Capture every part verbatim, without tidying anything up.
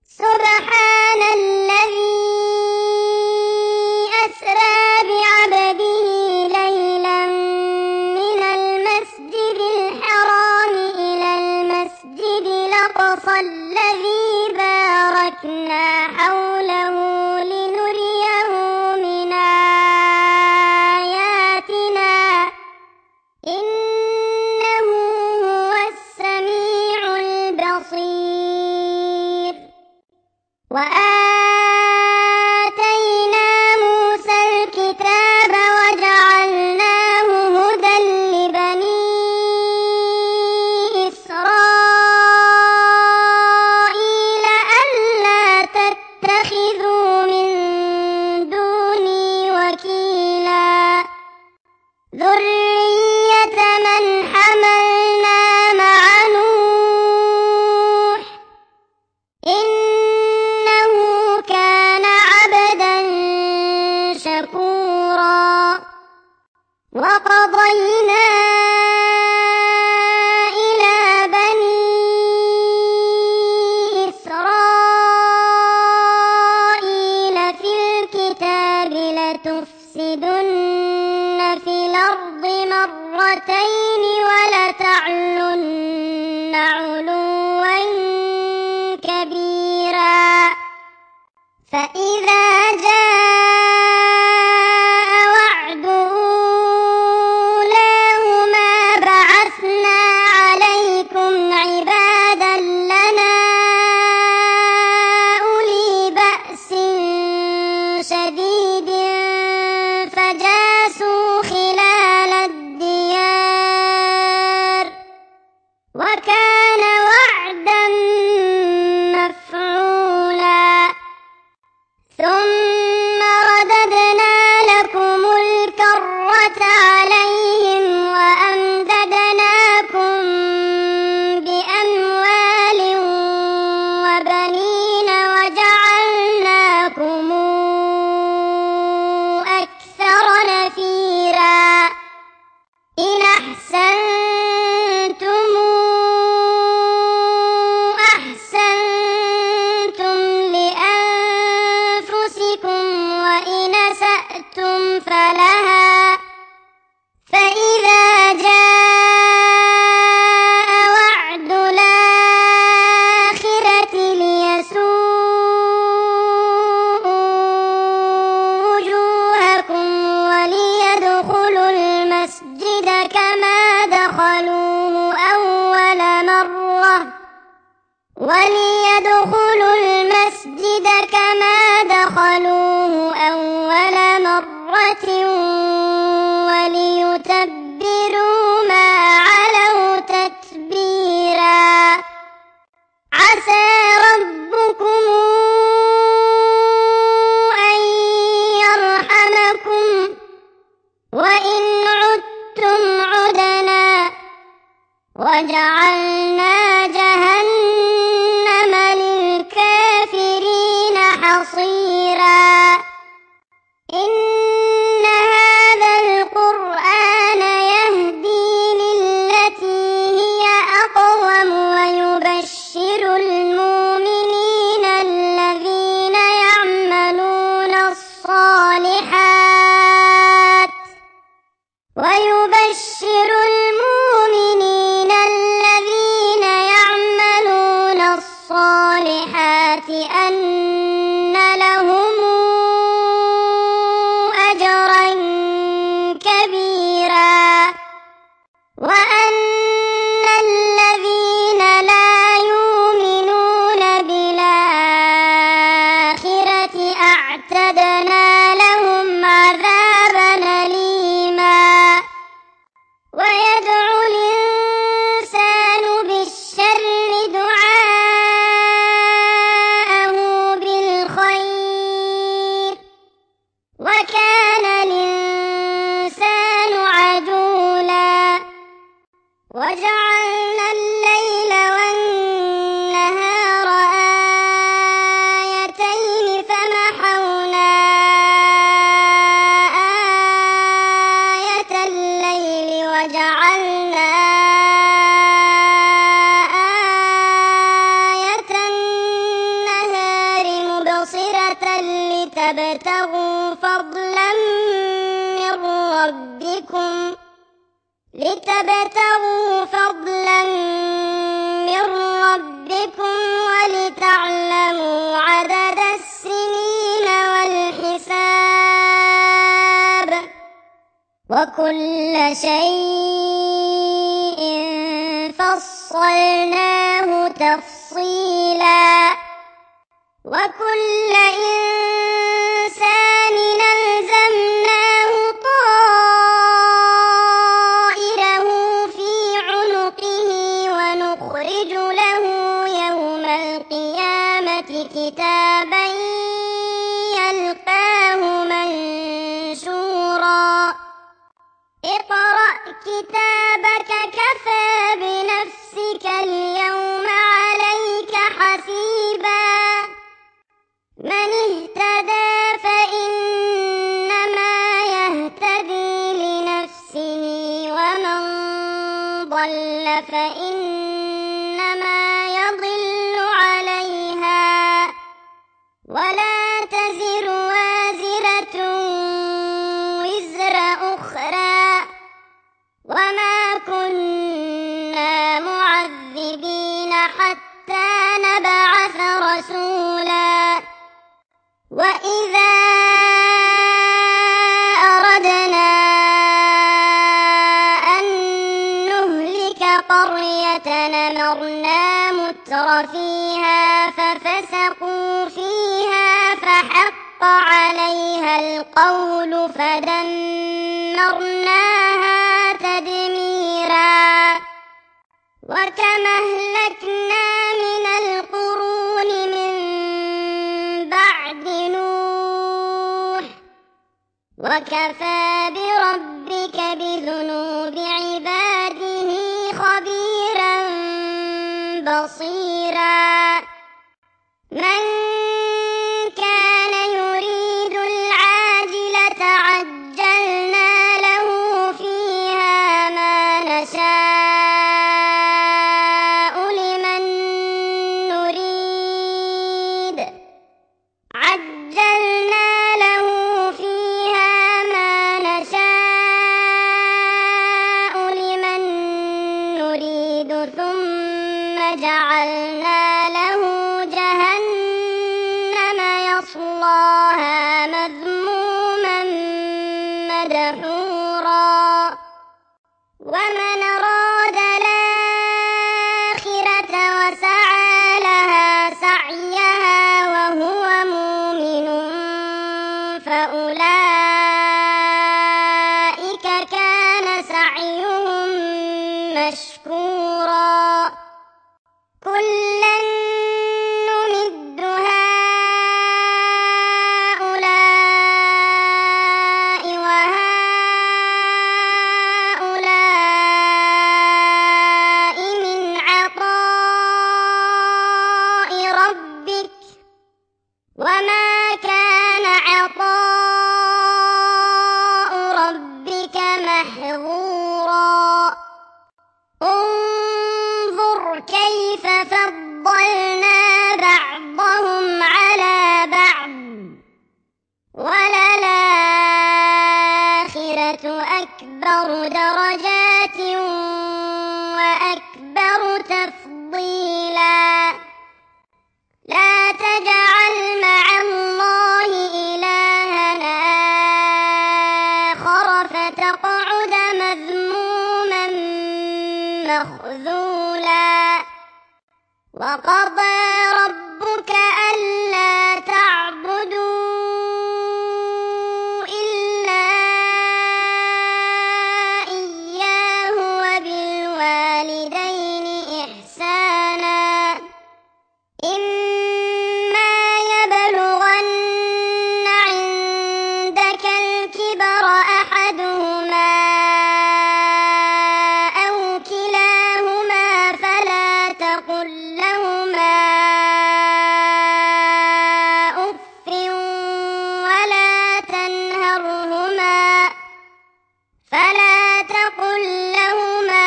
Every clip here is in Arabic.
سبحان الذي أسرى بعبده ليلا من المسجد الحرام إلى المسجد الأقصى الذي باركنا حوله لنريه من آياتنا إنه هو السميع البصير. وآتينا موسى الكتاب وجعلناه هدى لبني إسرائيل ألا تتخذوا من دوني وكيلا ذرية من حملنا مع نوح إنه كان عبدا شكورا. وقضينا إلى بني إسرائيل في الكتاب لتفسدن في الأرض مرتين ولتعلن علوا كبيرا. فإذا جاء وعد أولاهما بعثنا عليكم عبادا لنا أولي بأس شديد فجاسوا خلال الديار وكان وعدا مفعولا. ثم رددنا لكم الكرة عليهم وأمددناكم بأموال وبنين وجعلناكم أكثر نفيرا. إن أحسنتم أحسنتم لأنفسكم وإن أسأتم فلها. فإذا جاء وعد الآخرة ليسوءوا وجوهكم وليدخلوا المسجد كما دخلوه أول مرة وليدخلوا المسجد كما دخلوه أول مرة وليتبروا ما علوا تتبيرا. عسى ربكم أن يرحمكم وإن عدتم عدنا وجعلنا جهنم للكافرين حصيرا. إن هذا القرآن يهدي للتي هي أقوم ويبشر المؤمنين الذين يعملون الصالحات ويبشر المؤمنين الذين يعملون الصالحات أن لهم أجرا كبيرا. وأن الذين لا يؤمنون بالآخرة أعتدنا لهم عذابا أليما. ويدعو الإنسان بالشر دعاءه بالخير وكان الإنسان عجولا. وجعلنا الليل والنهار آيتين فمحونا لتبتغوا فضلا من ربكم لتبتغوا فضلا من ربكم ولتعلموا عدد السنين والحساب وكل شيء فصلناه تفصيلا وكل إنسان ألزمناه طائره في عنقه ونخرج له يوم القيامة كتابا يلقاه منشورا اقرأ كتابك كفى بنفسك اليوم عليك حسيبا من اهتدى فإنما يهتدي لنفسه ومن ضل فإنما يضل عليها ولا تزر وازرة وزر أخرى وما كنا معذبين حتى نبعث رسولا وإذا أردنا أن نهلك قرية أمرنا متر فيها ففسقوا فيها فحق عليها القول فدمرناها تدميرا وكم أهلكنا من القرون من بعد نوح وكفى بربك بذنوب عباده خبيرا بصيرا من كان يريد العاجلة عجلنا له فيها ما نشاء لمن نريد عجلنا له فيها ما نشاء لمن نريد ثم جعلنا له جهنم يصلاها مذموما مدحورا ومن أراد الآخرة وسعى لها سعيها وهو مؤمن فأولئك كان سعيهم مشكورا كلا نمد هؤلاء وهؤلاء من عطاء ربك وما كان عطاء ربك محظورا انظر كيف فضلنا بعضهم على بعض وللآخرة أكبر درجات وأكبر تفضيلا لا تجعل مع الله إلهنا آخر فتقعد مذموما مخذولا وقضى ربك ألا تعبدوا إلا إياه وبالوالدين إحسانا إما يبلغن عندك الكبر أحدهما أو كلاهما فلا تقل لهما أف ولا تنهرهما فلا تقل لهما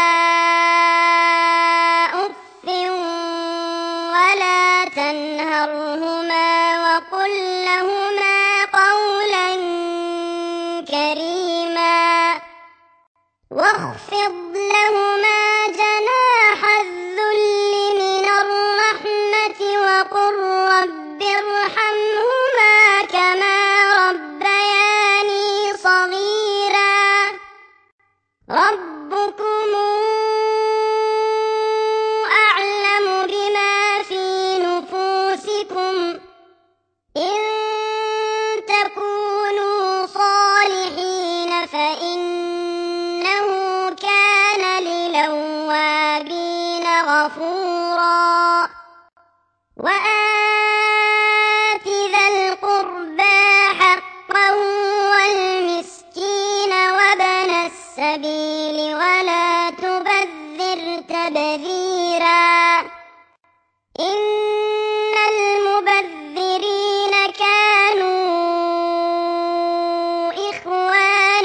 أف ولا تنهرهما وقل لهما واخفض لهما جناح الذل من الرحمة وقل رب ارحمهما كما ربياني صغيرا ربكم أعلم بما في نفوسكم إن تكونوا صالحين فإنه كان للأوابين غفورا وآت ذا القربى حقه والمسكين وابن السبيل ولا تبذر تبذيرا إن المبذرين كانوا إخوان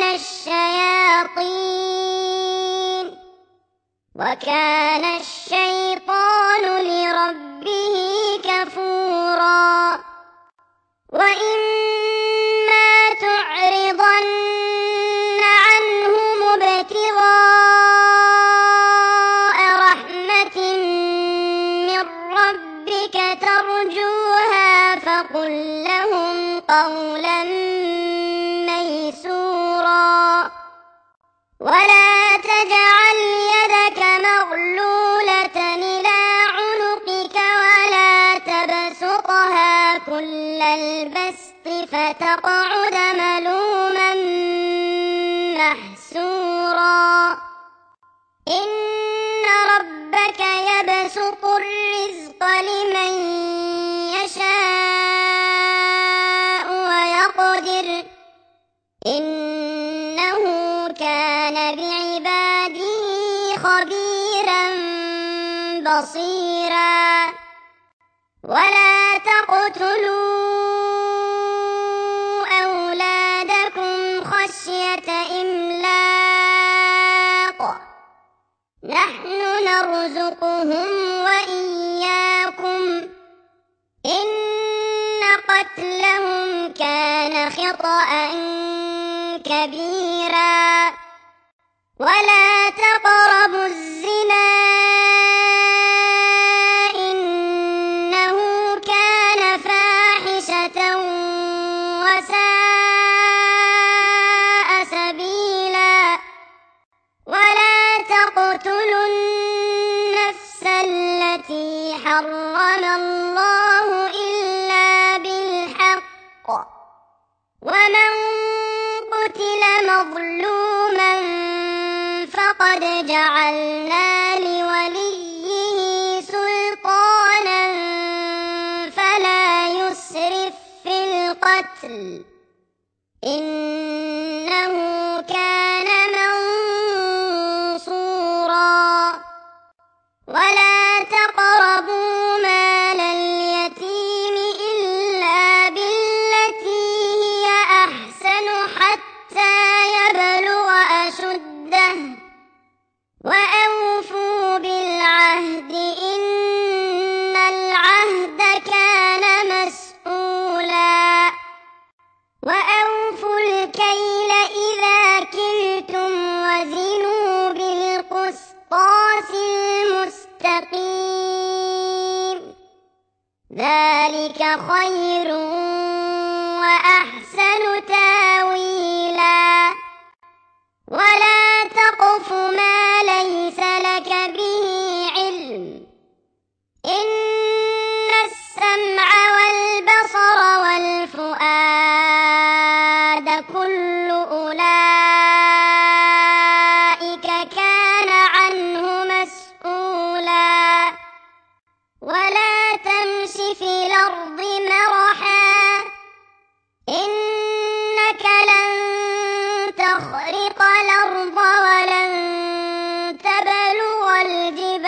الشياطين وكان الشيطان لربه كفورا وإما تعرضن عنهم ابتغاء رحمة من ربك ترجوها فقل لهم قولا ميسورا ولا تجعل يدك مغلولة إلى عنقك ولا تبسطها كل البسط فتقعد ملوما محسورا إن ربك يبسط الرزق لمن يشاء ويقدر إنه كان بعباده خبيرا بصيرا ولا تقتلوا أولادكم خشية إملاق نحن نرزقهم وإياكم إن قتلهم كان خطأ كبيرا ولا تقربوا الزنا إنه كان فاحشة وساء سبيلا ولا تقتلوا النفس التي حرم الله إلا بالحق ومن قتل مظلوما فقد جعلنا لوليه سلطانا فلا يسرف في القتل إنه كان منصورا ولا تقربوا مال اليتيم إلا بالتي هي أحسن حتى يبلغ أشده وأوفوا بالعهد إن العهد كان مسؤولا وأوفوا الكيل إذا كلتم وزنوا بالقسطاس المستقيم ذلك خير وأحسن تاويلا ولا تقف ما ليس لك به علم إن السمع والبصر والفؤاد كل أولئك كان عنه مسؤولا ولا تمش في الأرض مرحا إنك لن تخرق الأرض ولن تبلغ الجبال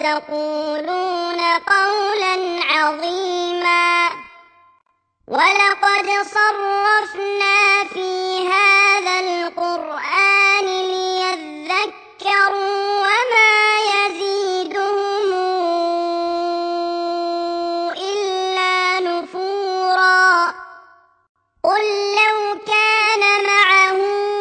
تقولون قولا عظيما ولقد صرفنا في هذا القرآن ليذكروا وما يزيدهم إلا نفورا قل لو كان معه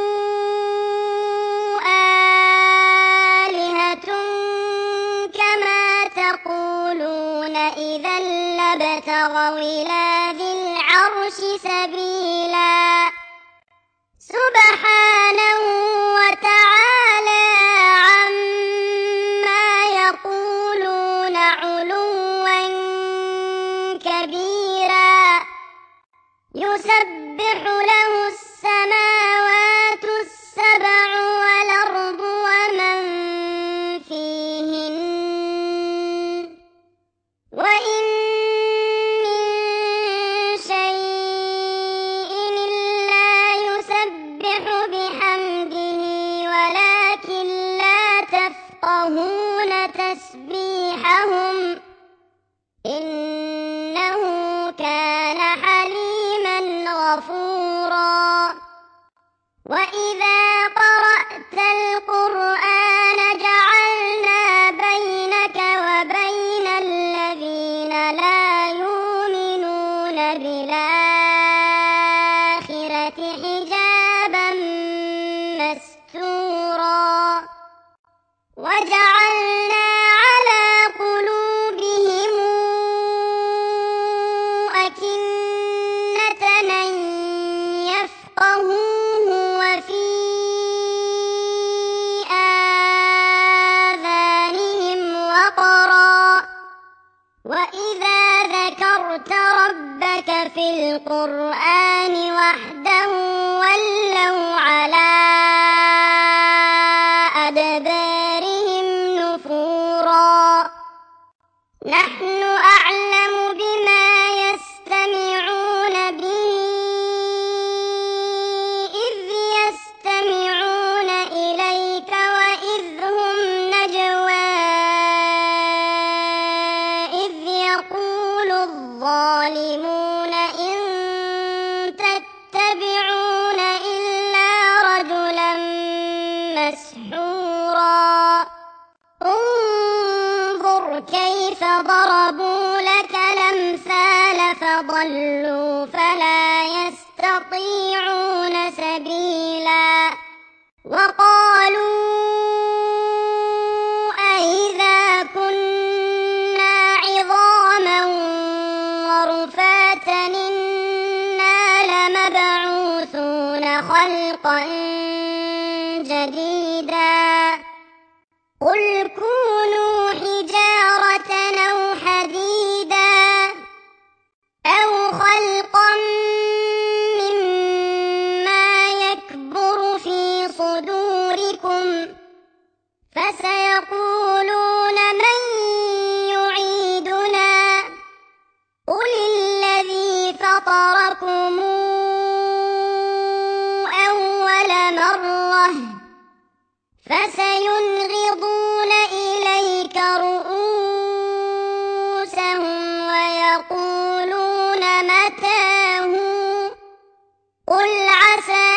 آلهة كما تقولون إذا لابتغوا إلى ذي العرش سبيلا سبحانه وتعالى عما يقولون علوا كبيرا يسبح له السماوات السبع والأرض ومن فيهن وإن من شيء إلا يسبح بحمده ولكن لا تفقهون تسبيحهم إنه كان حليما غفورا وإذا قرأت القرآن جعلنا بينك وبين الذين لا يؤمنون بالآخرة حجابا مستورا وجعلنا على قلوبهم أكنة أن يفقهوه وفي آذانهم وقرا وإذا ذكرت ربك في القرآن وحده ولوا على أدبارهم نفورا نحن أعلم بما يستمعون به إذ يستمعون إليك وإذ هم نجوى إذ يقول الظالمون إن تتبعون إلا رجلا مسحورا انظر كيف ضربوا لك الأمثال فضلوا فلا يستطيعون سبيلا وقالوا أإذا كنا عظاما ورفاتا إنا لمبعوثون خلقا جديدا قل كونوا حجارة أو حديدا أو خلقا مما يكبر في صدوركم فسيقولون من يعيدنا قل الذي فطركم أول مرة فسينغضون إليك رؤوسهم ويقولون متاه قل عسى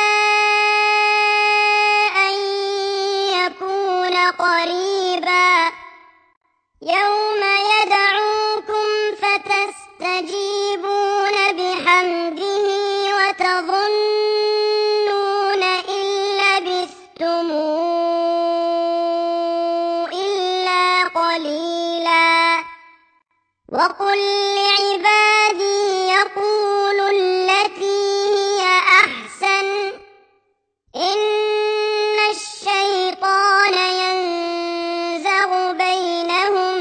أن يكون قريبا يوم يدعوكم فتستجيبون بحمده وتظنون إن لبثتم إلا قليلا وقل لعبادي يقولوا التي هي أحسن إن الشيطان ينزغ بينهم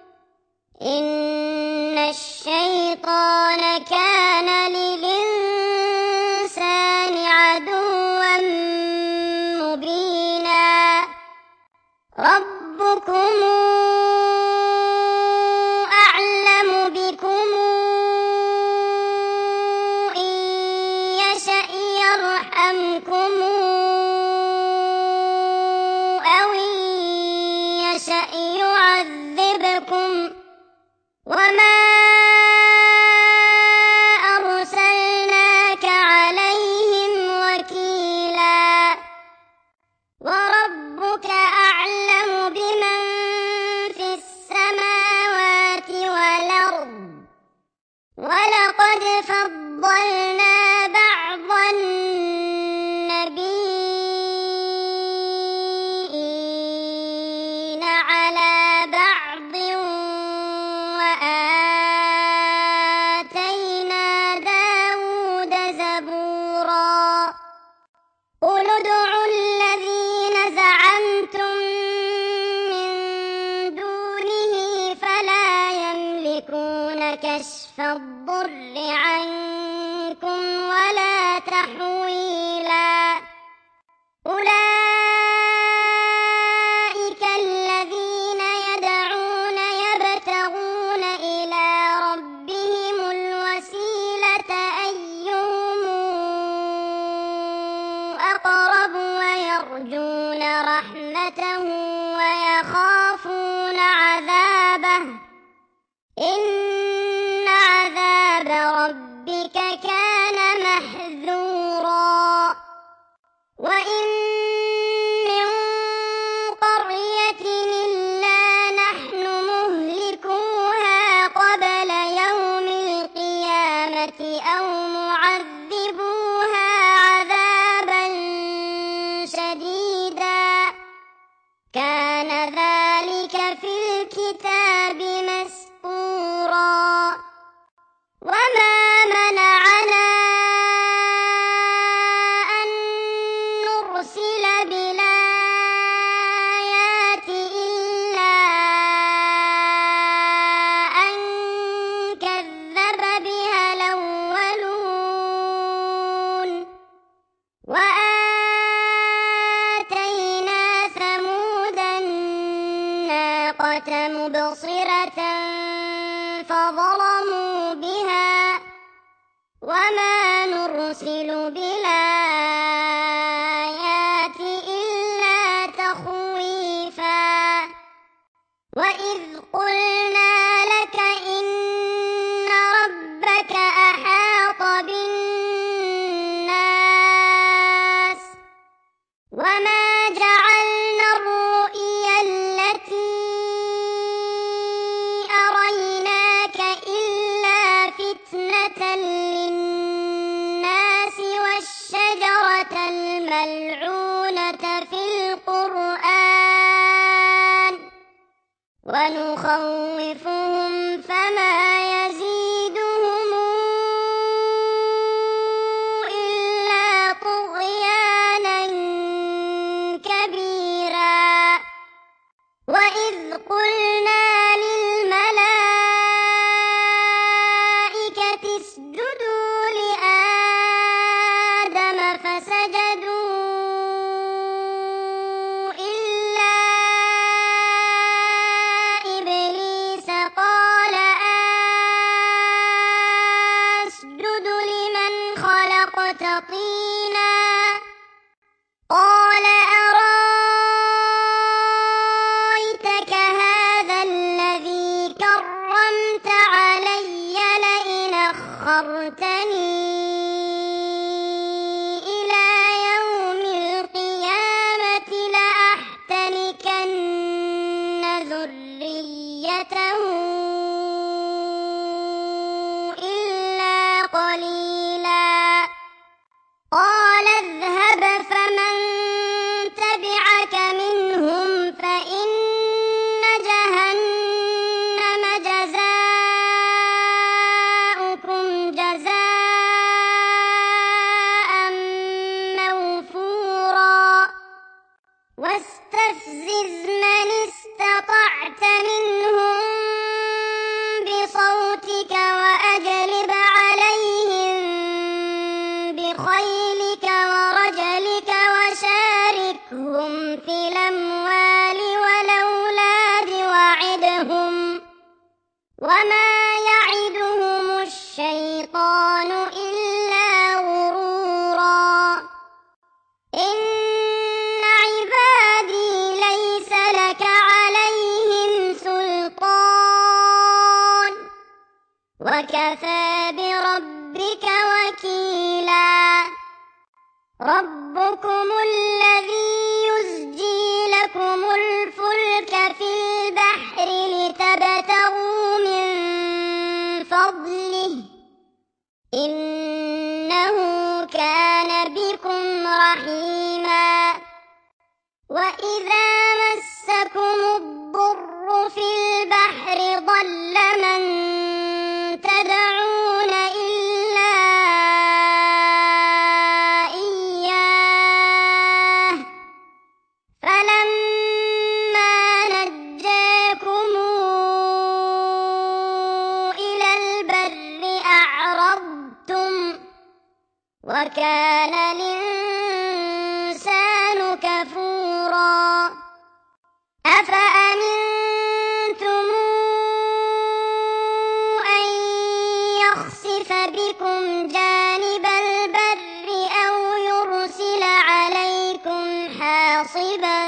إن الشيطان كان للإنسان عدوا مبينا ربكم أعلم بكم إن يشأ يرحمكم أو إن يشأ يعذبكم كَشْفَ الضُّرِّ عَنكُمْ وَلَا تَحْوِيلًا أُولَئِكَ الَّذِينَ يَدْعُونَ يَبْتَغُونَ إِلَى رَبِّهِمُ الْوَسِيلَةَ أَيُّهُمْ أَقْرَبُ وَيَرْجُونَ رَحْمَتَهُ وَيَخَافُونَ عَذَابَهُ إِنَّ عَذَابَ رَبِّكَ كَانَ مَحْذُورًا وَإِن مِّن قَرْيَةٍ إِلَّا نَحْنُ مُهْلِكُوهَا قَبْلَ يَوْمِ الْقِيَامَةِ أَوْ مُعَذِّبُوهَا عَذَابًا شَدِيدًا كَانَ ذَلِكَ فِي الْكِتَابِ مَسْطُورًا وَمَا مَنَعَنَا أَن نُّرْسِلَ بِالْآيَاتِ إِلَّا أَن كَذَّبَ بِهَا الْأَوَّلُونَ وَآتَيْنَا ثَمُودَ النَّاقَةَ مُبْصِرَةً فَظَلَمُوا بِهَا وَمَا نُرْسِلُ بِالْآيَاتِ إِلَّا تَخْوِيفًا وَإِذْ قُلْنَا لَكَ إِنَّ رَبَّكَ أَحَاطَ بِالنَّاسِ وَمَا جَعَلْنَا الرُّؤْيَا الَّتِي أَرَيْنَاكَ إِلَّا فِتْنَةً لِّلنَّاسِ وَالشَّجَرَةَ الْمَلْعُونَةَ فِي الْقُرْآنِ وَنُخَوِّفُهُمْ فَمَا يَزِيدُهُمْ إِلَّا طُغْيَانًا كَبِيرًا وَإِذْ قُلْنَا لِلْمَلَائِكَةِ اسْجُدُوا لِآدَمَ فَسَجَدُوا إِلَّا إِبْلِيسَ قَالَ أَسْجُدُ لِمَنْ خَلَقْتَ طِينًا قَالَ أَرَأَيْتَكَ هَٰذَا الَّذِي كَرَّمْتَ عَلَيَّ لَئِنْ أَخَّرْتَنِي إِلَىٰ يَوْمِ الْقِيَامَةِ لَأَحْتَنِكَنَّ ذُرِّيَّتَهُ إِلَّا قَلِيلًا قَالَ اذْهَبْ فَمَن تَبِعَكَ مِنْهُمْ فَإِنَّ جَهَنَّمَ جَزَاؤُكُمْ جَزَاءً مَّوْفُورًا وَاسْتَفْزِزْ مَنِ اسْتَطَعْتَ مِنْهُم بِصَوْتِكَ وَأَجْلِبْ عَلَيْهِم بِخَيْلِكَ وَرَجِلِكَ وَشَارِكْهُمْ فِي الْأَمْوَالِ وَالْأَوْلَادِ وَعِدْهُمْ وَمَا يَعِدُهُمُ الشَّيْطَانُ إِلَّا غُرُورًا إِنَّ عِبَادِي لَيْسَ لَكَ عَلَيْهِمْ سُلْطَانٌ وَكَفَىٰ بِرَبِّكَ وَكِيلًا رَبُّكُمُ الَّذِي يُزْجِي لَكُمُ الْفُلْكَ فِي الْبَحْرِ لِتَبْتَغُوا مِن فَضْلِهِ إِنَّهُ كَانَ بِكُمْ رَحِيمًا وَإِذَا مَسَّكُمُ الضُّرُّ فِي الْبَحْرِ ضَلَّ مَن تَدْعُونَ إِلَّا إِيَّاهُ فَلَمَّا نَجَّاكُمْ إِلَى الْبَرِّ وكان الإنسان كفورا أفأمنتم أن يخسف بكم جانب البر أو يرسل عليكم حاصبا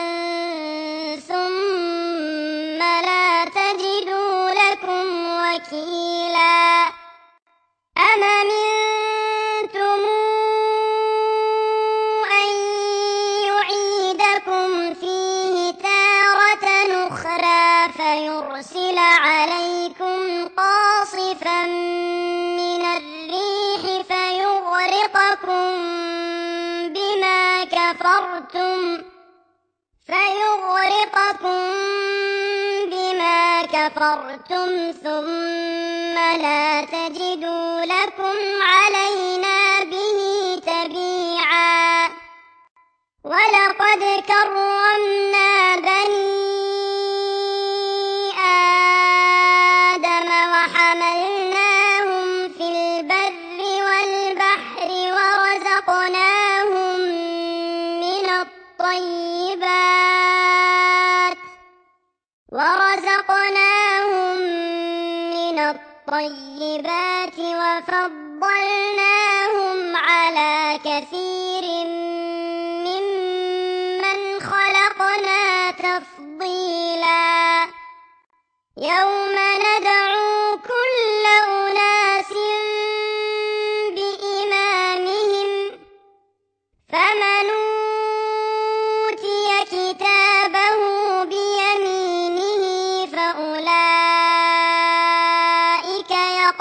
ثم لا تجدوا لكم وكيلا أم أمنتم أن يعيدكم فيه تارة أخرى فيرسل عليكم قاصفا من الريح فيغرقكم بما كفرتم فيغرقكم بما كفرتم ثم لا تجدوا لكم علينا به تبيعا ولقد كرمنا بني آدم وحملناهم في البر والبحر ورزقناهم من الطيبات ورزقناهم من الطيبات وفضلناهم على كثير ممن خلقنا تفضيلا يوم ندعو كل أناس بإمامهم فمن أوتي كتابه بيمينه فأولئك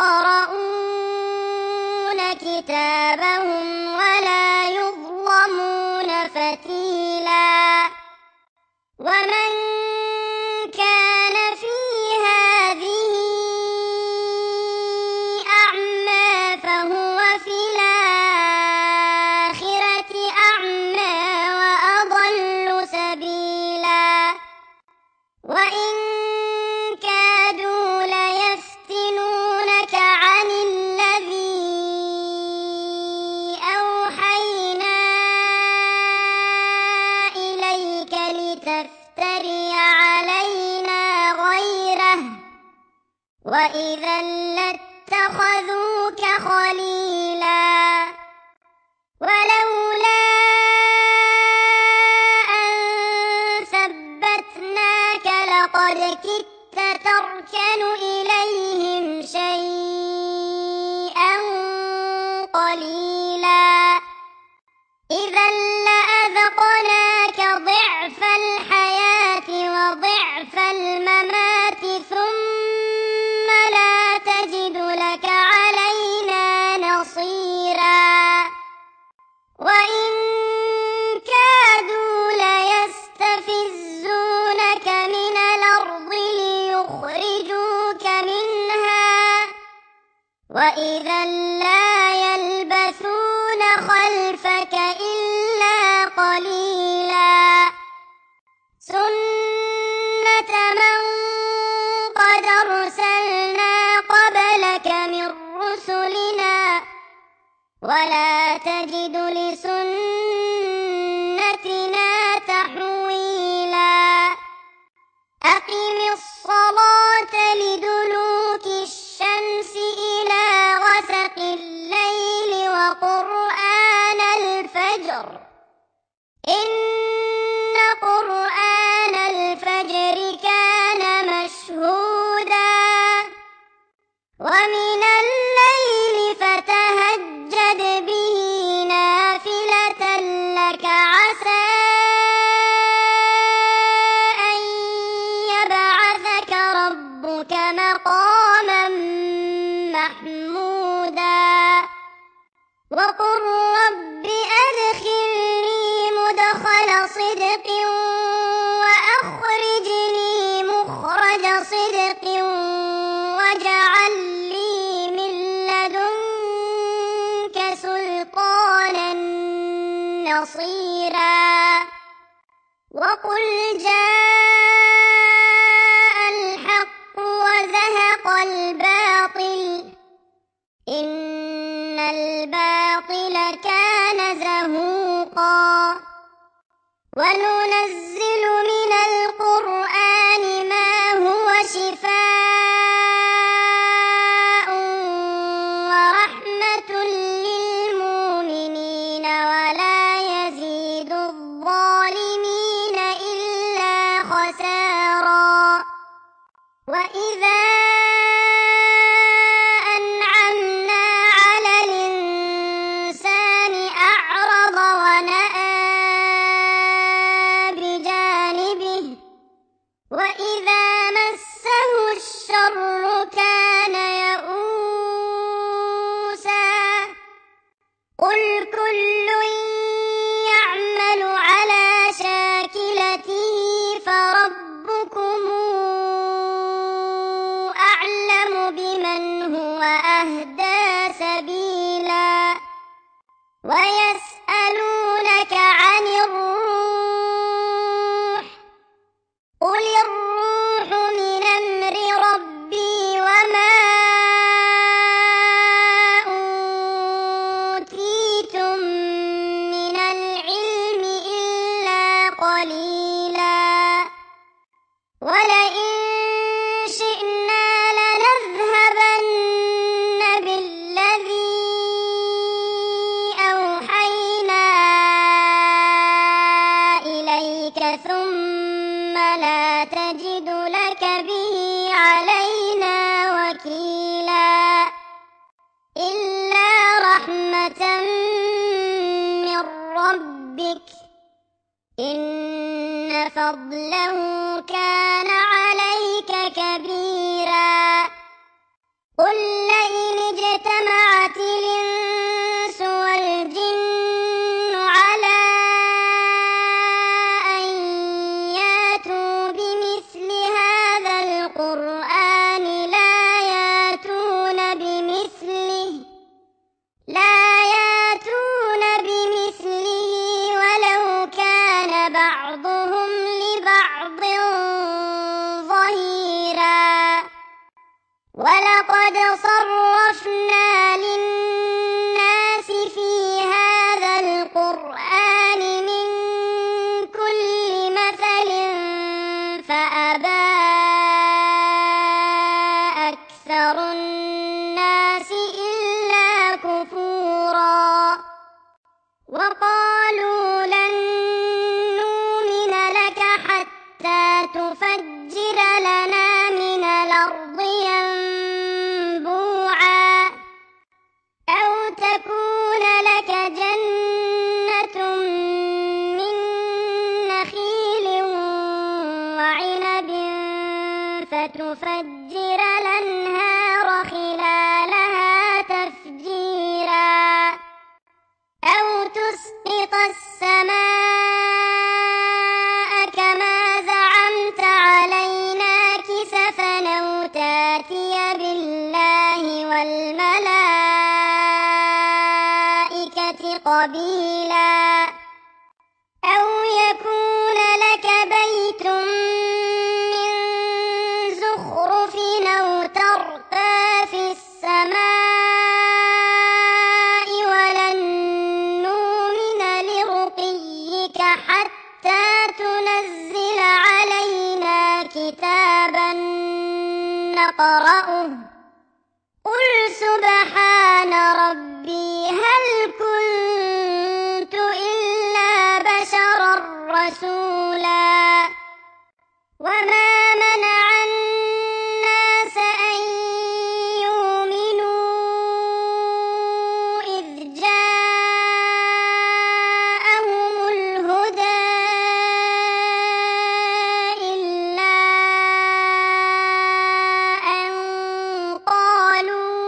يقرؤون كتابهم ولا يظلمون فتيلا ومن كان في هذه أعمى فهو في الآخرة أعمى وأضل سبيلا وإن كادوا ليفتنونك عن الذي أوحينا إليك لتفتري علينا غيره وإذا لاتخذوك خليلا ولولا أن ثبتناك لقد كدت تركن إليهم شيئا قليلا إذا لأذقناك ضعف الحياة وضعف الممات ثم لا تجد لك علينا نصيرا وإن كادوا ليستفزونك من الأرض ليخرجوك منها وإذا لا يلبثون خلفك إلا قليلا سنة من قد أرسلنا قبلك من رسلنا ولا تجد لسنتنا تحويلا أقم الصلاة لدلوك الشمس إلى غسق الليل وقرآن الفجر إن قرآن الفجر كان مشهودا ومن الليل فتهجد به نافلة لك عسى أن يبعثك ربك مقاما محمودا وقل رب أدخلني مدخل صدق وأخرجني مخرج صدق واجعل لي من لدنك سلطانا نصيرا وقل جاء الحق وزهق الباطل إن الباطل كان زهوقا وننزل من القرآن ما هو شفاء ورحمة للمؤمنين ولا يزيد الظالمين إلا خسارا وإذا أنعمنا على الإنسان أعرض ونأى بجانبه وإذا مسه الشر كان يئوسا قل كل يعمل على شاكلته فربكم أعلم بمن هو أهدى سبيلا ويسألونك عن الروح قل الروح من أمر ربي وما أوتيتم من العلم إلا قليلا ولئن شئنا لنذهبن بالذي أوحينا إليك ثم لا تجد لك به علينا وكيلا إلا رحمة من ربك إن فضله كان عليك كبيرا قل لئن اجتمعت الإنس والجن على أن ياتوا بمثل هذا القرآن لا ياتون بمثله لا ياتون بمثله ولو كان بعضهم لبعض ظهيرا ولقد صرفنا للناس في هذا القرآن من كل مثل فأبى أكثر الناس إلا كفورا وقالوا لن نؤمن لك حتى تفجر لنا من الأرض ينبوعا أو تكون لك جنة من نخيل وعنب فتفجر الأنهار خلالها تفجيرا أو تسقط السماء كما زعمت علينا كسفا أو تاتي بالله والملائكة قبيلا أو يكون لك بيت من زخرف أو ترقى في السماء ولن نؤمن لرقيك حتى تنزل علينا كتابا نقرأه قل سبحان ربي هل كنت إلا بشرا رسولا وما منع الناس أن يؤمنوا إذ جاءهم الهدى إلا أن قالوا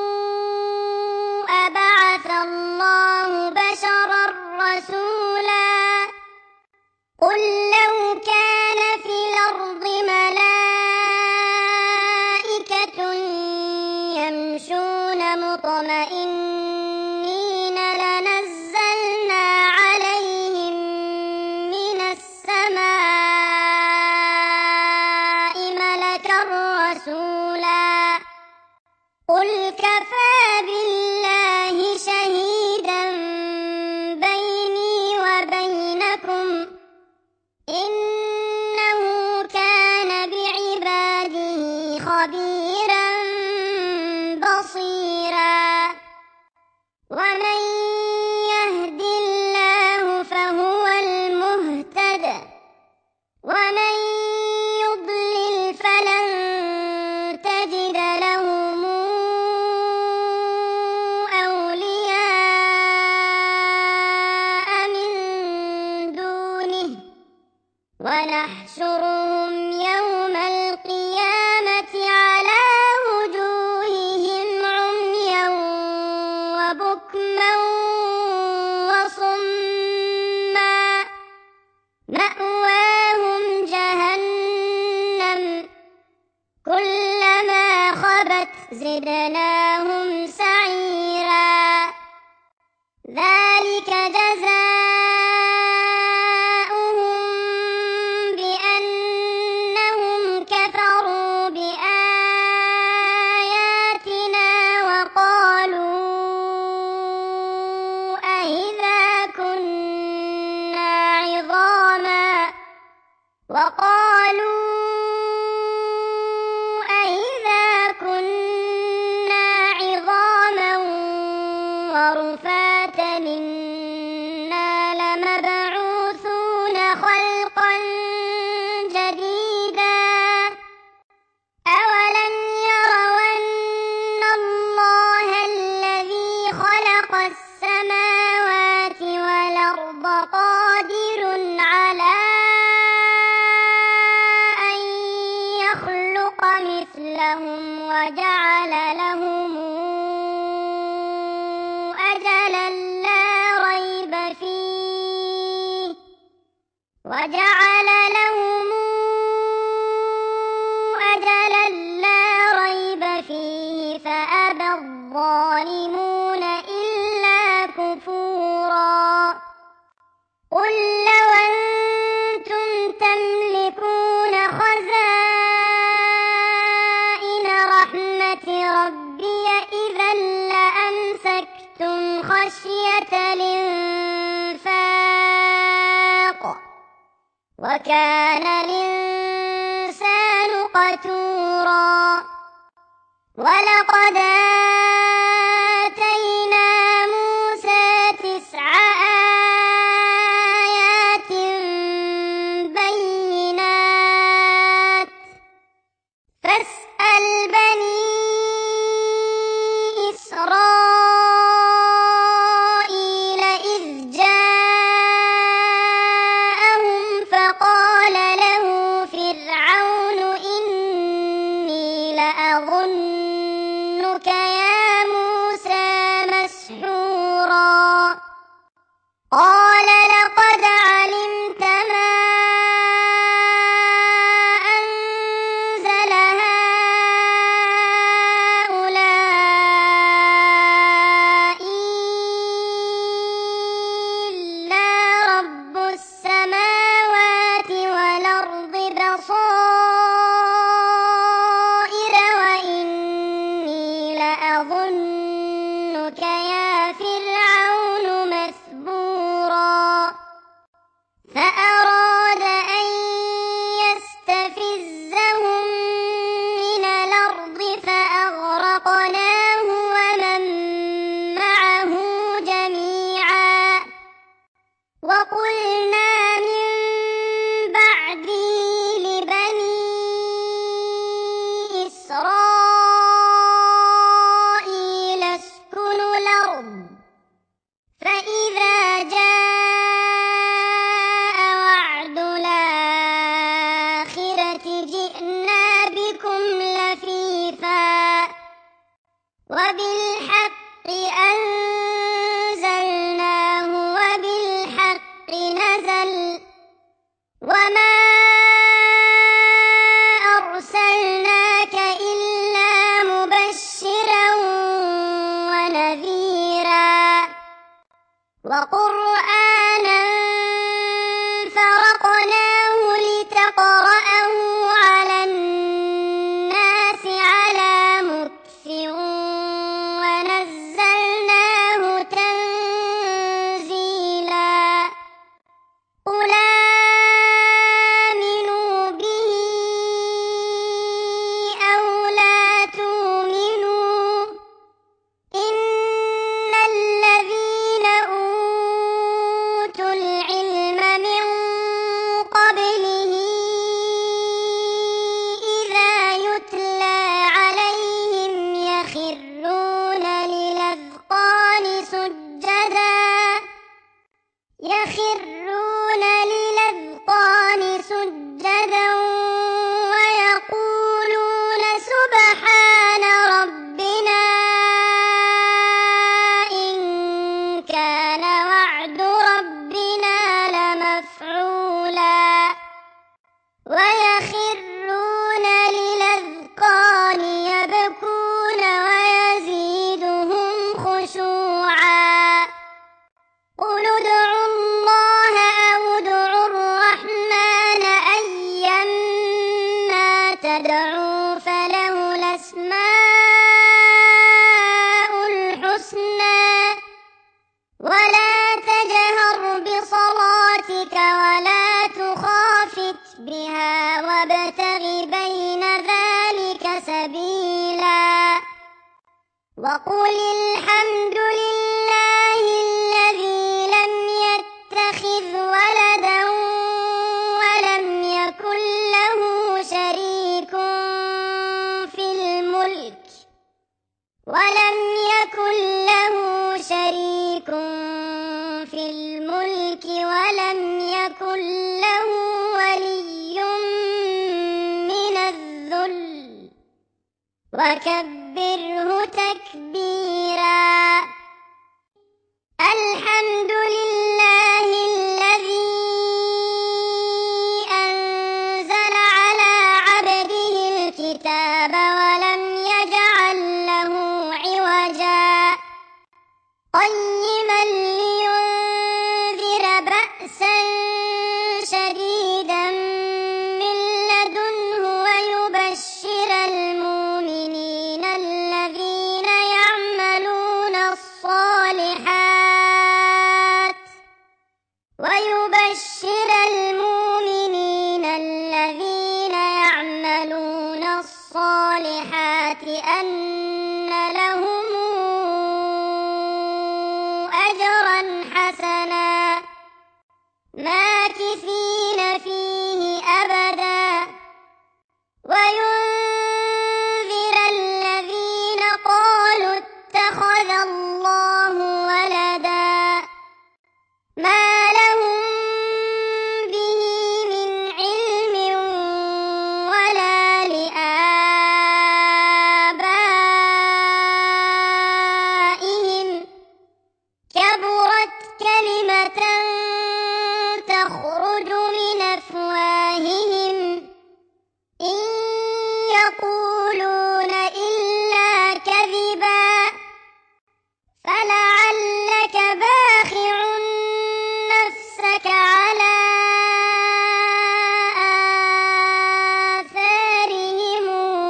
أبعث الله بشرا رسولا قل لو كان في الأرض ونحشرهم يوم القيامة على وجوههم عميا وبكما وصما مأواهم جهنم كلما خبت زدناهم سعيرا ذلك جزاؤهم بأنهم كفروا بآياتنا وقالوا أإذا كنا عظاما وقالوا أإذا كنا عظاما ورفاتا إنا لمبعوثون خلقا جديدا أولم يروا أن الله الذي خلق السماوات والأرض قادر على أن يخلق مثلهم وجعل لهم أجلا لا ريب فيه وجعل لهم أجلا لا ريب فيه فأبى الظالمون إلا كفورا قل لو أنتم تملكون خزائن رحمة ربي إذا لأمسكتم خشية الإنفاق وكان الإنسان قتورا ولقد آتينا موسى تسع آيات بينات فاسأل بني إسرائيل إذ جاءهم فقال له فرعون إني لأظنك يا موسى مسحورا قال لقد علمت ما أنزل هؤلاء إلا رب السماوات والأرض بصائر وإني لأظنك يا فرعون مثبورا فأراد أن يستفزهم من الأرض فأغرقناه ومن معه جميعا وقلنا من بعده لبني إسرائيل اسكنوا الأرض فإذا جاء وعد الآخرة جئنا بكم لفيفا وبالحق أنزلناه وبالحق نزل وما أرسلناك إلا مبشرا ونذيرا وقرآنا فرقناه لتقرأه على الناس على مكث ونزلناه تنزيلا قل آمنوا به أو لا تؤمنوا إن الذين أوتوا العلم من قبله إذا يتلى عليهم يخرون للأذقان سجدا يخرون للأذقان سجدا وابتغ بين ذلك سبيلا وقل الحمد لله الذي لم يتخذ ولدا ولم يكن له شريك في الملك ولم يكن له شريك في الملك ولم يكن له ولي من الذل وكبره تكبيرا الحمد لله الذي أنزل على عبده الكتاب ولم يجعل له عوجا قيما لينذر بأسا شديدا من لدنه ويبشر المؤمنين الذين يعملون الصالحات ويبشر المؤمنين الذين يعملون الصالحات أن لهم أجرا حسنا ماكثين فيه أبدا وينذر الذين قالوا اتخذ الله ولدا ما لهم به من علم ولا لآبائهم كبرت كلمة تخرج من أفواههم إن يقولون إلا كذبا فلعلك باخع نفسك على آثارهم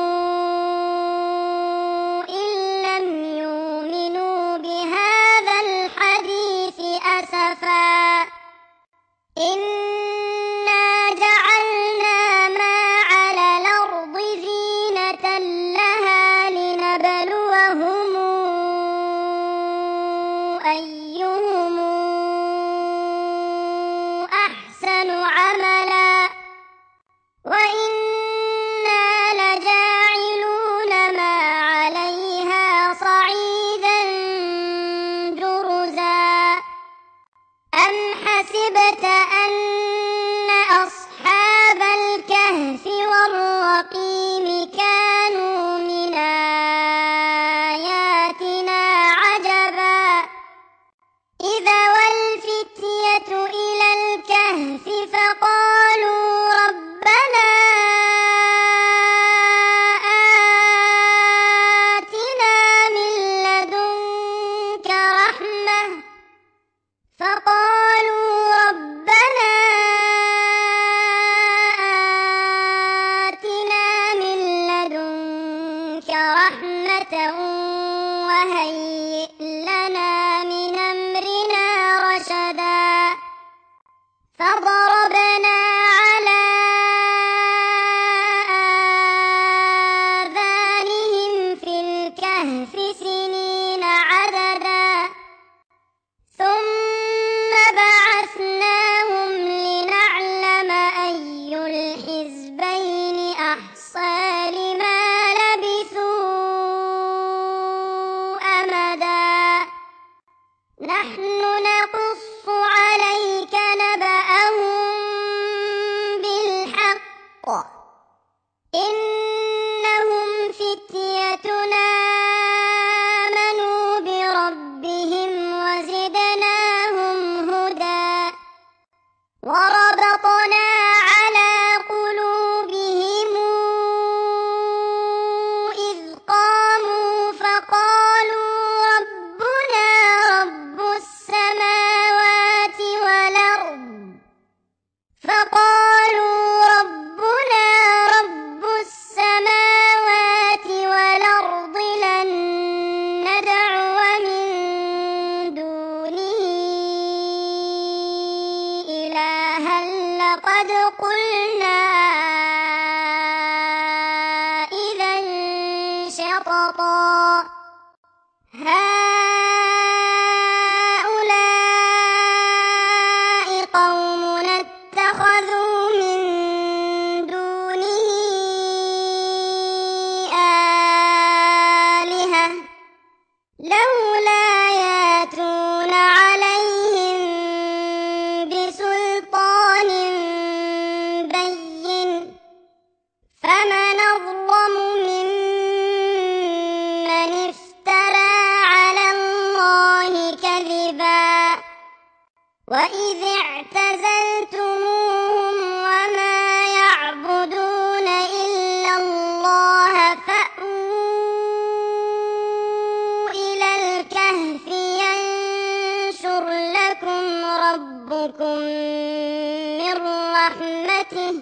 إن لم يؤمنوا بهذا الحديث أسفا إنا جعلنا ما على الأرض زينة لها لنبلوهم أيهم أحسن عملا وإنا لجاعلون ما عليها صعيدا جرزا أم حسبت أن أصحاب الكهف والرقيم كانوا من آياتنا عجبا إذا والفتية إلى الكهف فقالوا ربنا آتنا من لدنك رحمة فقالوا ربنا آتنا من لدنك رحمة وهيئ لنا من أمرنا رشدا فضربنا على آذانهم في الكهف سنين عددا ثم بعثناهم لنعلم أي الحزبين أحصى لما لبثوا أمدا نحن نقص عليك نبأهم بالحق إنهم فتيتنا آمنوا بربهم وزدناهم هدى وربطنا على قلوبهم إذ قاموا فقالوا ربنا رب السماوات والأرض فقالوا ربنا رب السماوات والأرض لن ندعو من دونه إلها لقد قلنا وإذ اعتزلتموهم وما يعبدون إلا الله فأووا إلى الكهف ينشر لكم ربكم من رحمته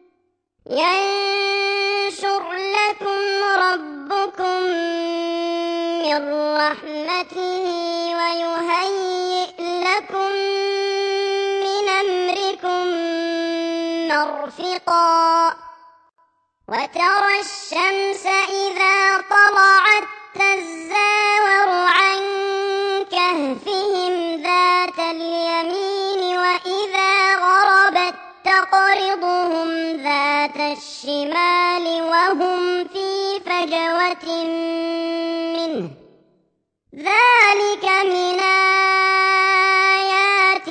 ينشر لكم ربكم من رحمته ويهيئ لكم من أمركم مرفقا وترى الشمس إذا طلعت تزاور عن كهفهم ذات اليمين وإذا غربت تقرضهم ذات الشمال وهم في فجوة منه ذلك من آيات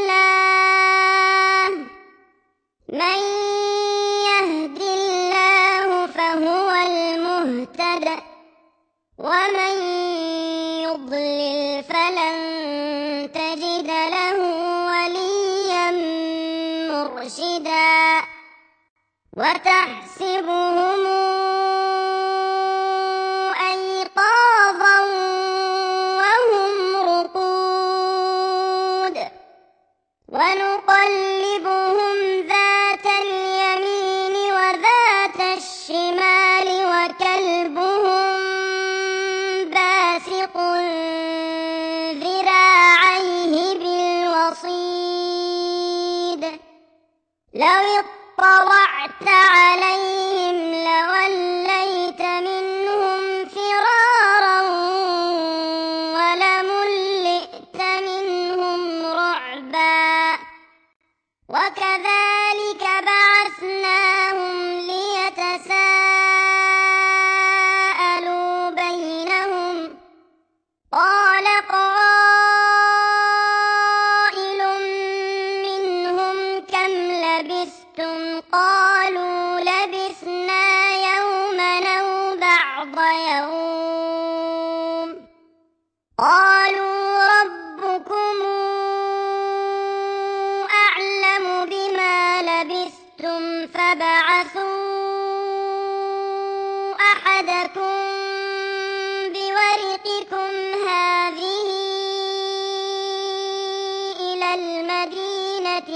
الله من يهد الله فهو المهتد ومن يضلل فلن تجد له وليا مرشدا وتحسبهم أيقاظا وهم رقود ونقلبهم ذات اليمين وذات الشمال وكلبهم باسط ذراعيه بالوصيد لو اطلعت عليهم لوليت منهم فرارا ولملئت منهم رعبا وكذلك بعثناهم ليتساءلوا بينهم قال قائل منهم كم لبثتم قالوا لبثنا يوما أو بعض يوم قالوا ربكم أعلم بما لبثتم فابعثوا أحدكم بورقكم هذه إلى المدينة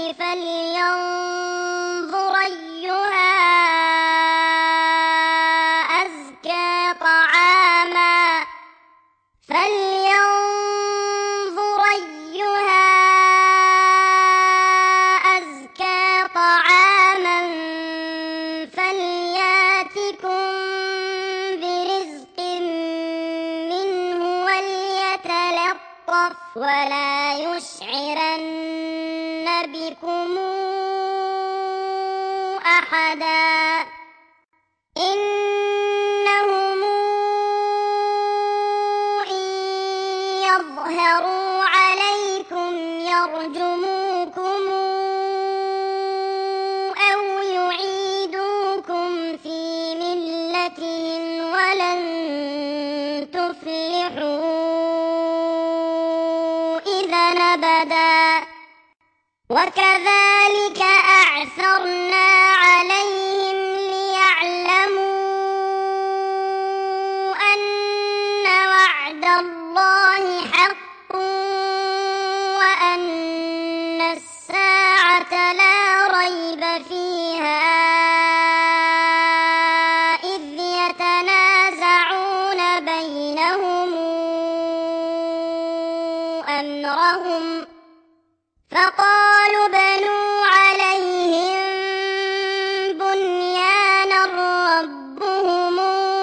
فلينظر أيها أزكى طعاما فلينظر أيها أزكى طعاما فلياتكم برزق منه وليتلطف ولا يشعرن بكم أحدا إنهم إن يظهروا عليكم يرجموكم أو يعيدوكم في ملتهم ولن تفلحوا إذا أبدا وكذلك أعثرنا عليهم ليعلموا أن وعد الله حق وأن الساعة لا ريب فيها إذ يتنازعون بينهم أمرهم فقالوا بنوا عليهم بنيانا ربهم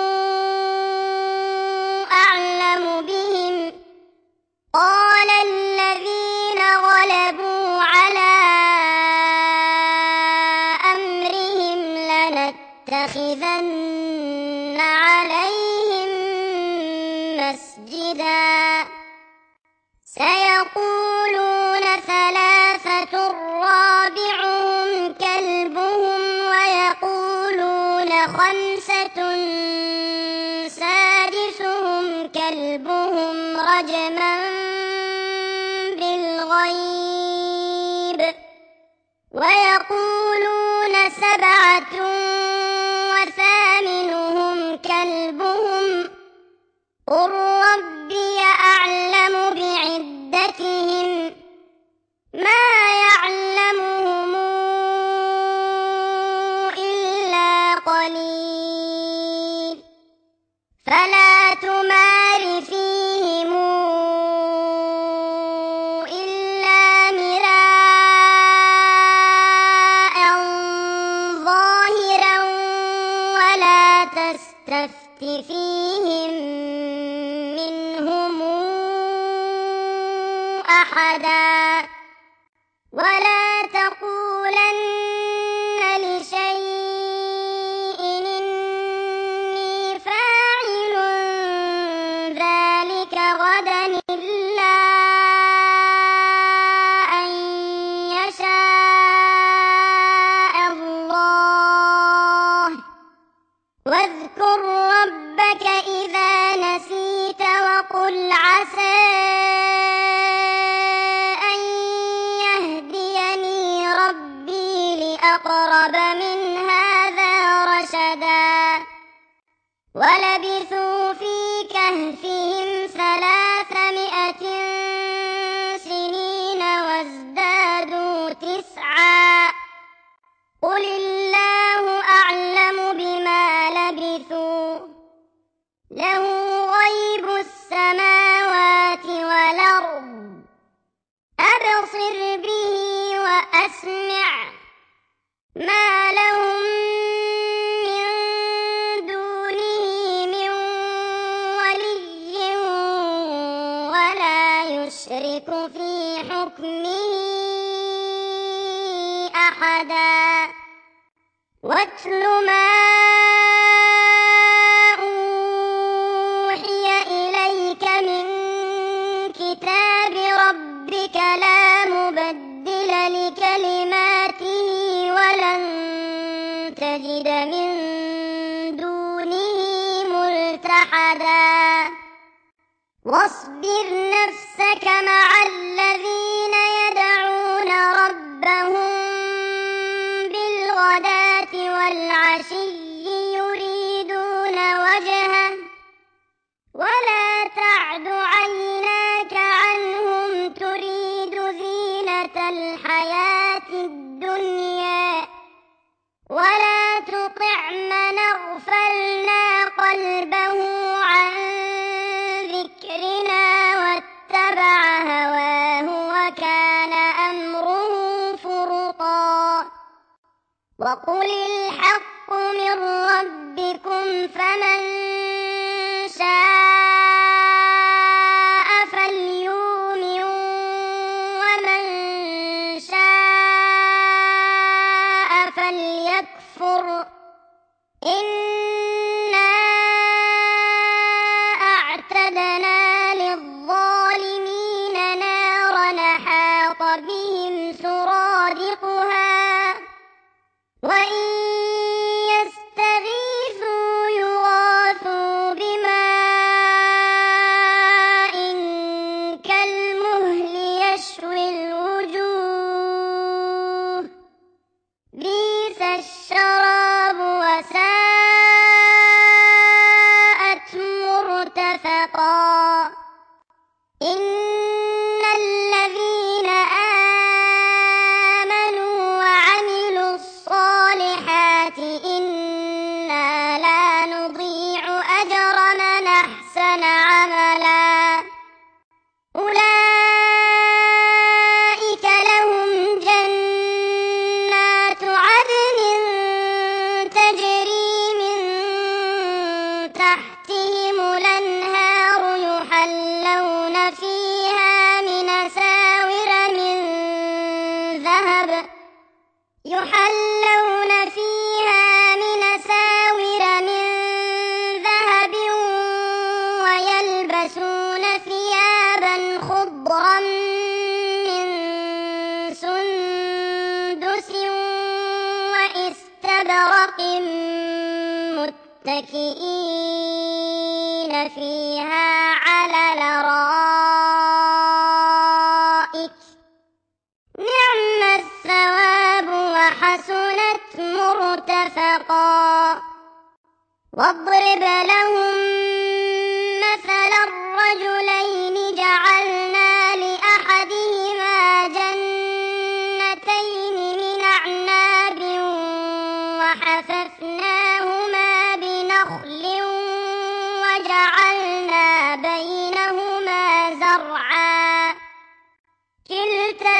أعلم بهم قال الذين غلبوا على أمرهم لنتخذن عليهم مسجدا سيقولون ثلاثة رابعهم كلبهم ويقولون خمسة سادسهم كلبهم رجما بالغيب ويقولون سبعة وثامنهم كلبهم قل ربي أعلم بعدتهم ما يعلمهم إلا قليل فلا تمار فيهم إلا مراء ظاهرا ولا تستفت فيهم منهم أحدا ولا تقولن لشيء إني فاعل ذلك غدا إلا أن يشاء الله واذكر ربك إذا نسيت وقل عسى أن يهديني ربي لأقرب من هذا رشدا ولبثوا في كهفهم ثلاثمائة سنين وازدادوا تسعا قل الله أعلم بما لبثوا له غيب السماوات والأرض أبصر به وأسمع ما لهم من دونه من ولي ولا يشرك في حكمه أحدا واتل ما أوحي إليك من كتاب ربك لا مبدل لكلماته ولن تجد من دونه ملتحدا واصبر نفسك مع الذين يدعون ربهم بالغداة والعشي يريدون وجهه ولا تعد عيناك عنهم تريد زينة الحياة الدنيا ولا تطع من أغفلنا قلبه عن ذكرنا واتبع هواه وكان أمره فرطا وقل الحق من ربكم فمن شاء فليؤمن ومن شاء فليكفر إنا أعتدنا للظالمين نارا أحاط بهم سرادقها وإن يستغيثوا يغاثوا بماء كالمهل يشوي الوجوه بئس الشراب وساءت مرتفقا إن الذين آمنوا وعملوا الصالحات إنا لا نضيع أجر من أحسن عملا أولئك لهم جنات عدن تجري من تحتهم الأنهار يحلون فيها من أساور من ذهب يحلون فيها من أساور من ذهب ويلبسون ثيابا خضرا من سندس وإستبرق متكئين فيها على الأرائك نعم الثواب مرتفقا واضرب لهم مثلا الرجلين جعلنا لأحدهما جنتين من أعناب وحففناهما بنخل وجعلنا بينهما زرعا كلتا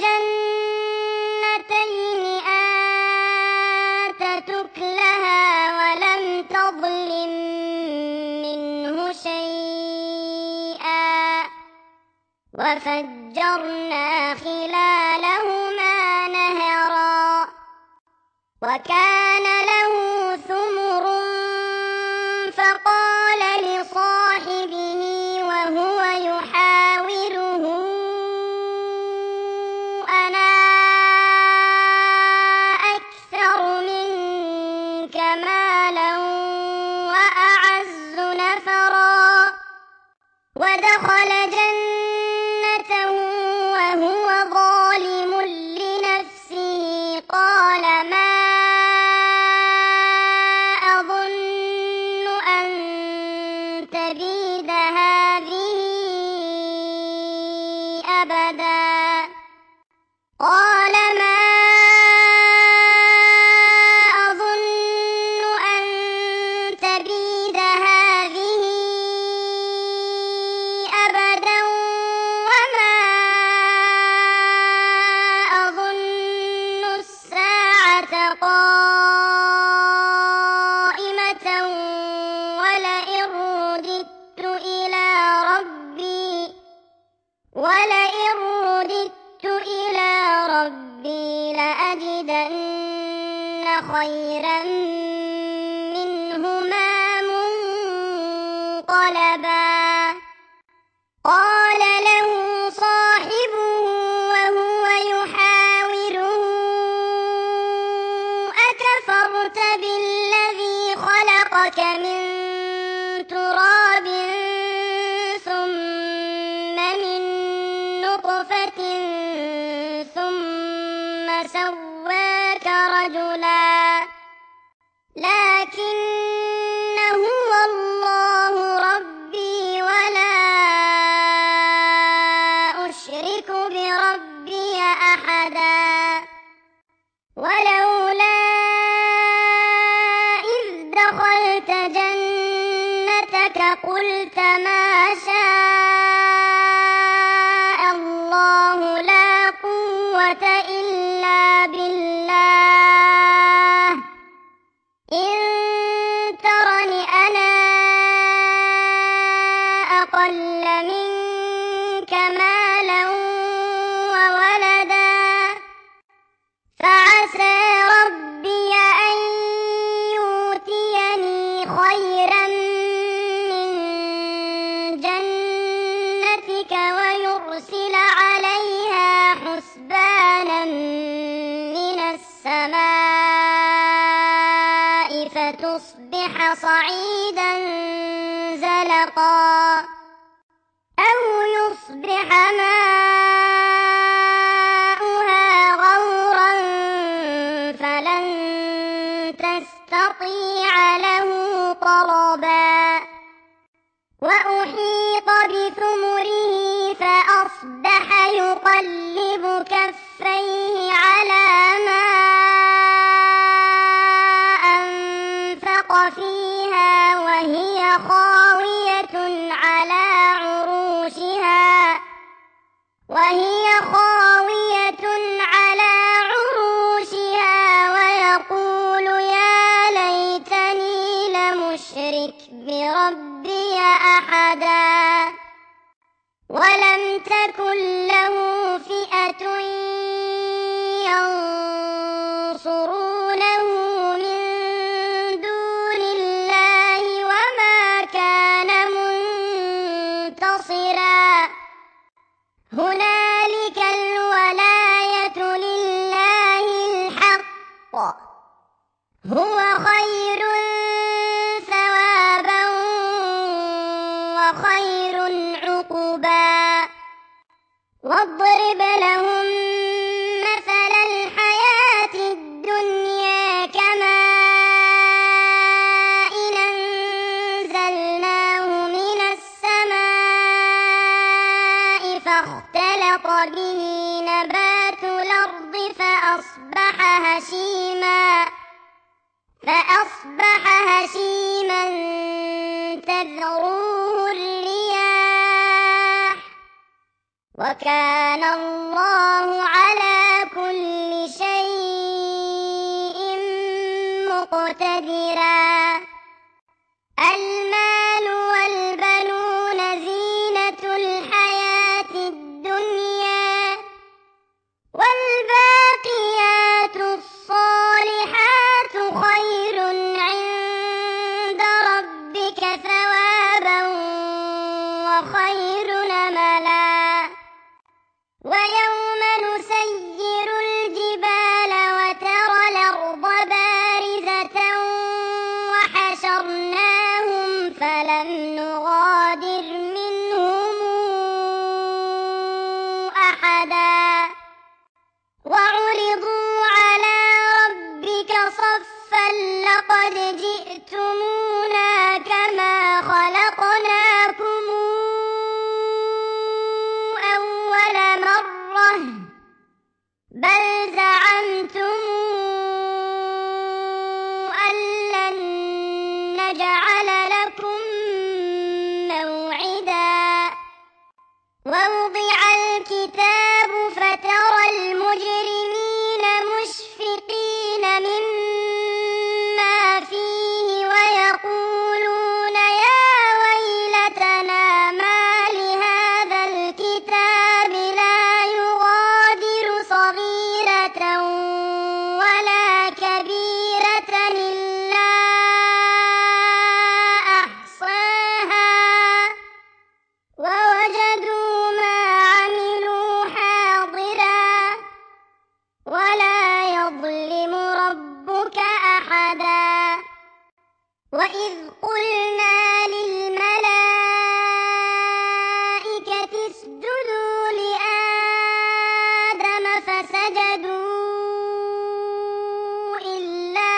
الجنتين آتت أكلها ولم تظلم منه شيئا وفجرنا خلالهما نهرا وكان له ثمر فقال لصاحبه وهو يحاوره أنا أكثر منك مالا وأعز نفرا ودخل جنته وهو ظالم لنفسه قال ما أظن أن تبيد هذه أبدا قال ما أظن أن تبيد هذه أبدا وما أظن الساعة قائمة ولئن رددت إلى ربي ولئن رددت إلى ربي لأجدن خيرا منهما منقلبا قال له صاحبه وهو يحاوره أكفرت بالذي خلقك من تراب ثم من نطفة ثم سواك رجلا لكن هو الله ربي ولا أشرك بربي أحدا ولولا إذ دخلت جنتك قلت ما شاء الله لا قوة إلا بالله إن ترني أنا أقل منك مالا وولدا فعسى ربي أن يؤتيني خيرا من جنتك ويرسل عليها حسبانا من السماء فتصبح صعيدا زلقا أو يصبح ماؤها غورا فلن تستطيع له طلبا وأحيط بثمره فأصبح يقلب كفيه على ما أنفق فيها وهي خاوية على عروشها وهي خاوية على عروشها ويقول يا ليتني لمشرك بربي أحدا ولم تكن له فئة ينصرونه من دون الله وما كان منتصرا هنالك الولاية لله الحق هو خير ثوابا وخير عقبا واضرب لهم مثل الحياة الدنيا كماء نبات الأرض فأصبح هشيما فأصبح هشيما تذروه الرياح وكان الله على كل شيء مقتدرا. المال والبنون زينة الحياة الدنيا والباقيات الصالحات خير عند ربك ثوابا وخير أملا. ويوم نسير الجبال وترى الأرض بارزة وحشرناهم فلم نغادر منهم أحدا وعرضوا على ربك صفا لقد جئتمونا كما خلقناكم أول مرة بل زعمتم أن لن نجعل لكم موعدا. ووضع الكتاب فترى المجرمين مشفقين مما فيه ويقولون يا ويلتنا ما لهذا الكتاب لا يغادر صغيرة ولا كبيرة إلا أحصاها ووجدوا ما عملوا حاضرا ولا يظلم ربك أحدا. وإذ قلنا للملائكة اسجدوا لآدم فسجدوا إلا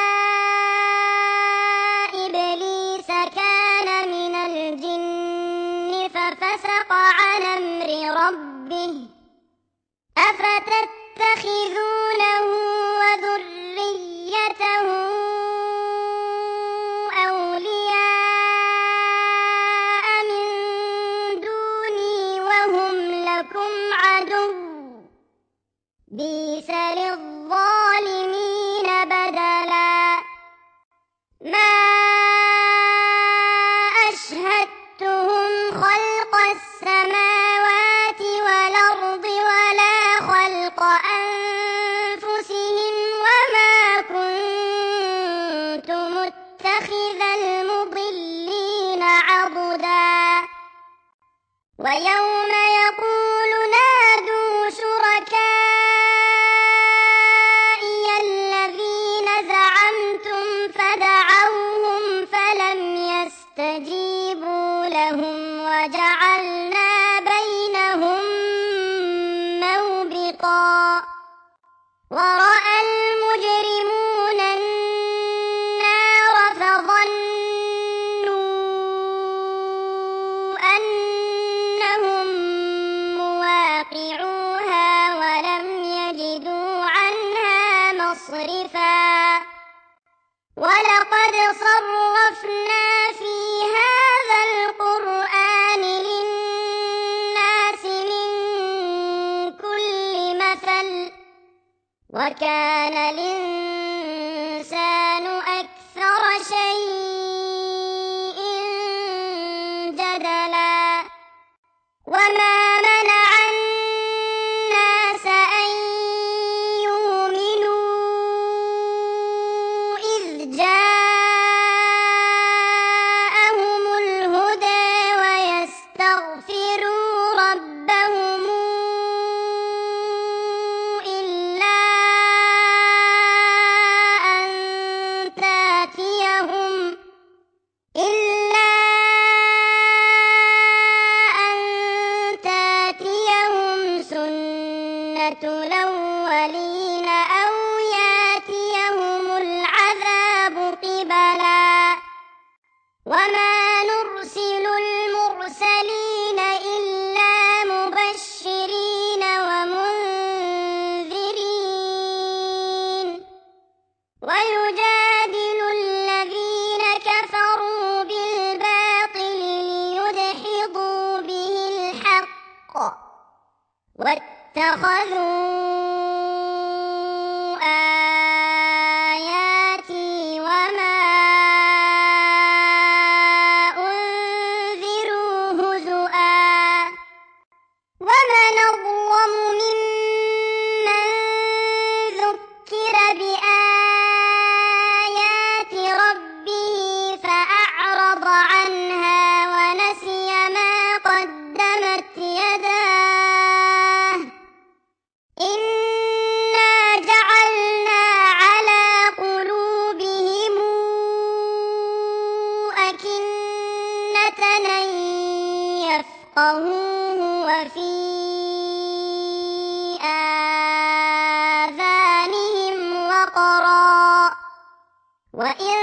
إبليس كان من الجن ففسق عن أمر ربه أفتتخذونه وذريته أولياء من دوني وهم لكم عدو بئس للظالمين بدلا. ما أشهدتهم خلق السماوات والأرض ولا خلق أنفسهم وما كنت متخذ المضلين عضدا. ويوم يقول نادوا شركائي الذين زعمتم فدعوهم فلم يستجيبوا لهم وجعلنا بينهم موبقا. ورأى المجرمون النار فظنوا أنهم مواقعوها ولم يجدوا عنها مصرفا. ولقد صرفنا في هذا القرآن للناس من كل مثل وكان الإنسان أكثر شيء جدلا. وما منع الناس أن يؤمنوا إذ جاءهم الهدى ويستغفروا ربهم إلا أن تأتيهم إلا أن تأتيهم سنة الأولين أو يأتيهم العذاب قبلا. وما نرسل المرسلين إلا مبشرين ومنذرين اتخذوا آياتي وما أنذروا هزؤا ومن أظلم ممن ذكر بآيات ربه فأعرض عنها ونسي ما قدمت يداه إنا جعلنا على قلوبهم أكنة أن يفقهوه وفي آذانهم وقرا وإن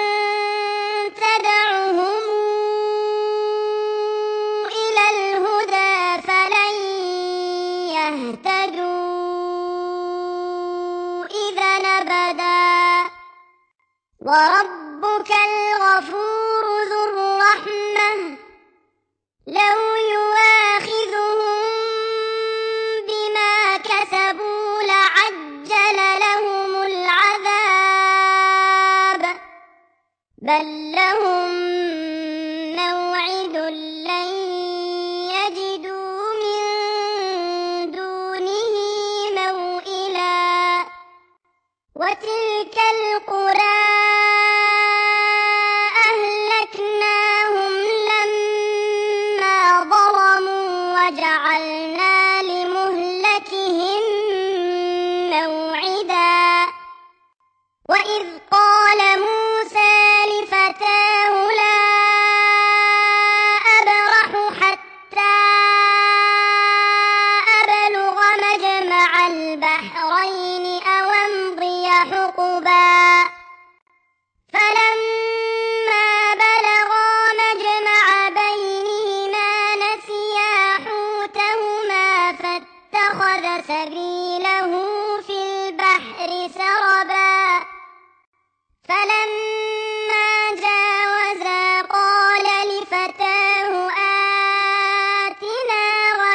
تدعهم إلى الهدى فلن يهتدوا إذا أبدا وربك الغفور ذو الرحمة لو يواخذهم بما كسبوا لعجل لهم العذاب بل لهم موعد لن يجدوا من دونه موئلا وتلك القرى أهلكناهم لما ظلموا وجعلنا لمهلكهم موعدا وإذ قال موسى لفتاه لا أبرح حتى أبلغ مجمع البحرين أو أمضي حقبا فلما بلغا مجمع بينهما نسيا حوتهما فاتخذ سبيله في البحر سربا فلما جاوزا قال لفتاه آتنا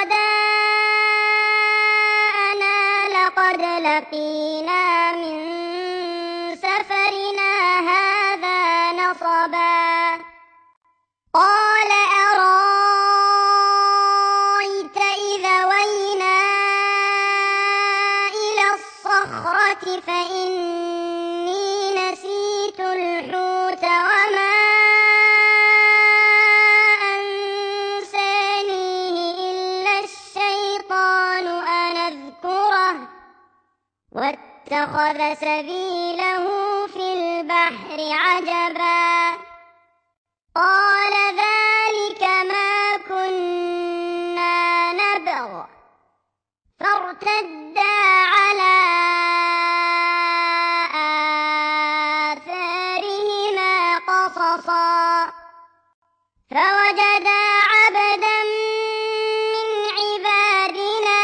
غداءنا لقد لقينا من سفرنا هذا نصبا قال أرأيت إذا وينا إلى الصخرة فإني نسيت الحوت وما أنسانيه إلا الشيطان أن أذكره واتخذ سبيله في البحر عجبا قال ذلك ما كنا نبغ فارتدا على آثارهما قصصا فوجدا عبدا من عبادنا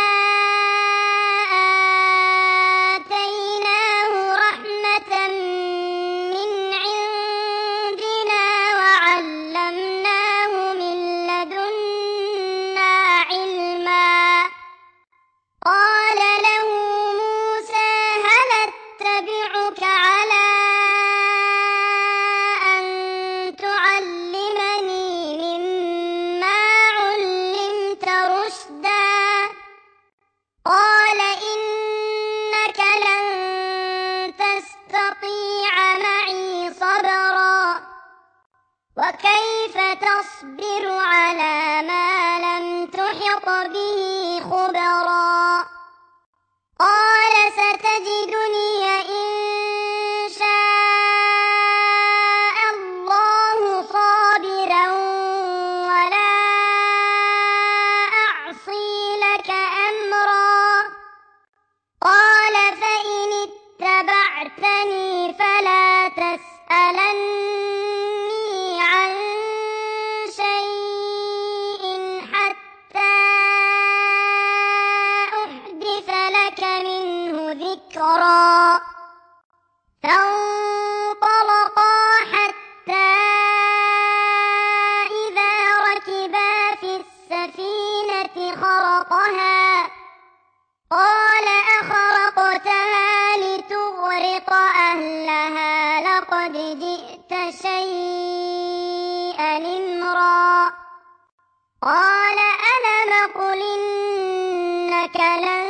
آتيناه رحمة من عندنا وعلمناه من لدنا علما قال له موسى هل اتبعك على أن تعلمني مما علمت رشدا قال إنك لن تستطيع معي صبرا وكيف تصبر على ما لم تحط به خبرا قال ستجدني إن شاء الله صابرا ولا أعصي لك أمرا قال فإن اتبعتني فلا تسألني عن شيء حتى أحدث لك منه ذكرا فانطلقا حتى إذا ركبا في السفينة خرقها إنك لن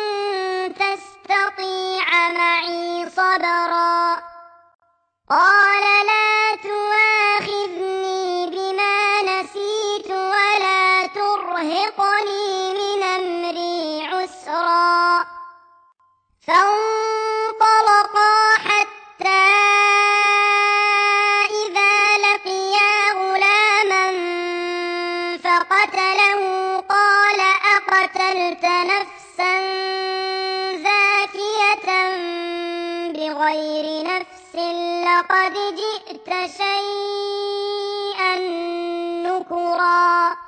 تستطيع معي صبرا قال لا تؤاخذني بما نسيت ولا ترهقني من أمري عسرا فانطلقا حتى إذا لقيا غلاما فقتله قال أقتلت نفسا زاكية بغير نفس لقد جئت شيئا نكرا